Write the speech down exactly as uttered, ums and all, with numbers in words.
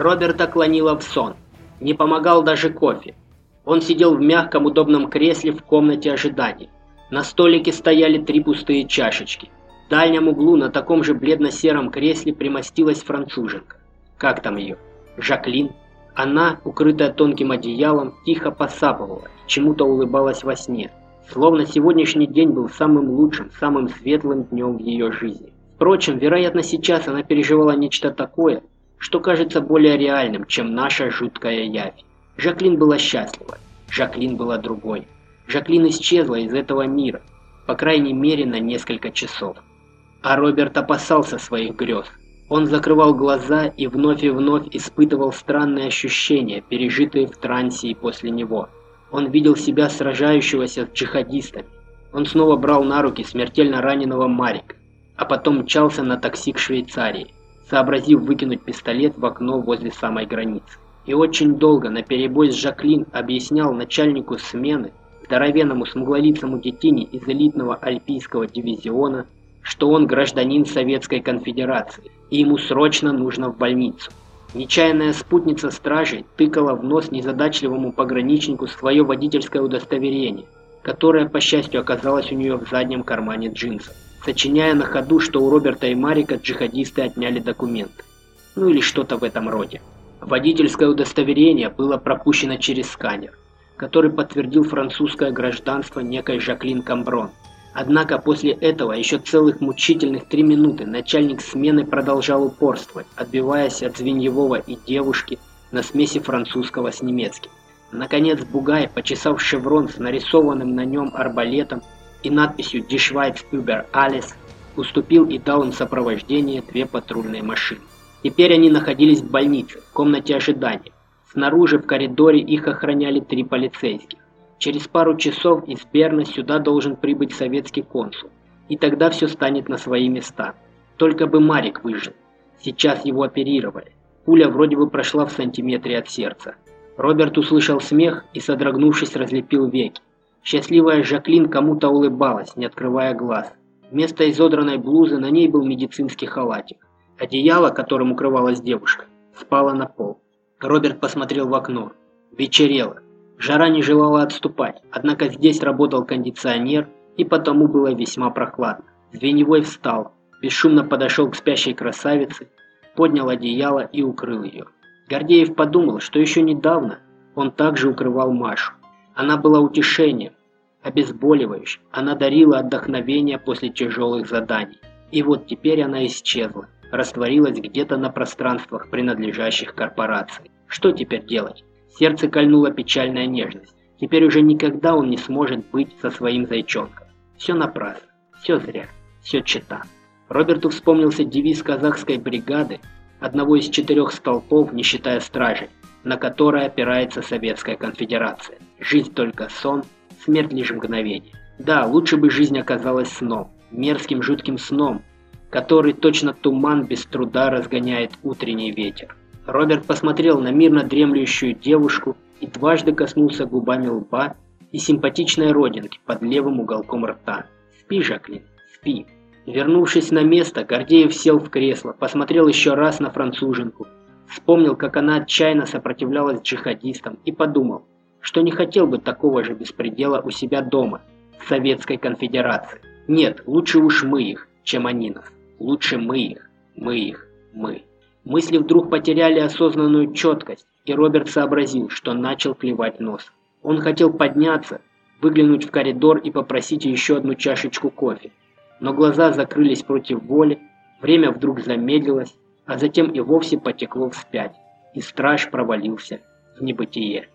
Роберта клонило в сон. Не помогал даже кофе. Он сидел в мягком удобном кресле в комнате ожидания. На столике стояли три пустые чашечки. В дальнем углу на таком же бледно-сером кресле примостилась француженка. Как там ее? Жаклин. Она, укрытая тонким одеялом, тихо посапывала, чему-то улыбалась во сне. Словно сегодняшний день был самым лучшим, самым светлым днем в ее жизни. Впрочем, вероятно, сейчас она переживала нечто такое, что кажется более реальным, чем наша жуткая явь. Жаклин была счастлива. Жаклин была другой. Жаклин исчезла из этого мира, по крайней мере, на несколько часов. А Роберт опасался своих грез. Он закрывал глаза и вновь и вновь испытывал странные ощущения, пережитые в трансе и после него. Он видел себя сражающегося с джихадистами. Он снова брал на руки смертельно раненого Марика, а потом мчался на такси к Швейцарии, сообразив выкинуть пистолет в окно возле самой границы. И очень долго наперебой с Жаклин объяснял начальнику смены, здоровенному смуглолицому детине из элитного альпийского дивизиона, что он гражданин Советской Конфедерации, и ему срочно нужно в больницу. Нечаянная спутница стражей тыкала в нос незадачливому пограничнику свое водительское удостоверение, которое, по счастью, оказалось у нее в заднем кармане джинсов, сочиняя на ходу, что у Роберта и Марика джихадисты отняли документы. Ну или что-то в этом роде. Водительское удостоверение было пропущено через сканер, который подтвердил французское гражданство некой Жаклин Камброн. Однако после этого еще целых мучительных три минуты начальник смены продолжал упорствовать, отбиваясь от Звеньевого и девушки на смеси французского с немецким. Наконец Бугай, почесав шеврон с нарисованным на нем арбалетом и надписью «Die Schweiz über alles», уступил и дал им сопровождение две патрульные машины. Теперь они находились в больнице, в комнате ожидания. Снаружи в коридоре их охраняли три полицейских. Через пару часов из Берна сюда должен прибыть советский консул, и тогда все станет на свои места. Только бы Марик выжил. Сейчас его оперировали. Пуля вроде бы прошла в сантиметре от сердца. Роберт услышал смех и, содрогнувшись, разлепил веки. Счастливая Жаклин кому-то улыбалась, не открывая глаз. Вместо изодранной блузы на ней был медицинский халатик. Одеяло, которым укрывалась девушка, спало на пол. Роберт посмотрел в окно. Вечерело. Жара не желала отступать, однако здесь работал кондиционер, и потому было весьма прохладно. Звеньевой встал, бесшумно подошел к спящей красавице, поднял одеяло и укрыл ее. Гордеев подумал, что еще недавно он также укрывал Машу. Она была утешением, обезболивающим, она дарила отдохновение после тяжелых заданий. И вот теперь она исчезла, растворилась где-то на пространствах, принадлежащих корпорации. Что теперь делать? Сердце кольнула печальная нежность. Теперь уже никогда он не сможет быть со своим зайчонком. Все напрасно, все зря, все чета. Роберту вспомнился девиз казахской бригады, одного из четырех столпов, не считая стражей, на который опирается Советская Конфедерация. Жизнь только сон, смерть лишь мгновение. Да, лучше бы жизнь оказалась сном, мерзким жутким сном, который точно туман без труда разгоняет утренний ветер. Роберт посмотрел на мирно дремлющую девушку и дважды коснулся губами лба и симпатичной родинки под левым уголком рта. «Спи, Жаклин, спи». Вернувшись на место, Гордеев сел в кресло, посмотрел еще раз на француженку, вспомнил, как она отчаянно сопротивлялась джихадистам и подумал, что не хотел бы такого же беспредела у себя дома, в Советской Конфедерации. Нет, лучше уж мы их, чем они нас. Лучше мы их, мы их, мы. Мысли вдруг потеряли осознанную четкость, и Роберт сообразил, что начал клевать нос. Он хотел подняться, выглянуть в коридор и попросить еще одну чашечку кофе. Но глаза закрылись против воли, время вдруг замедлилось, а затем и вовсе потекло вспять, и страж провалился в небытие.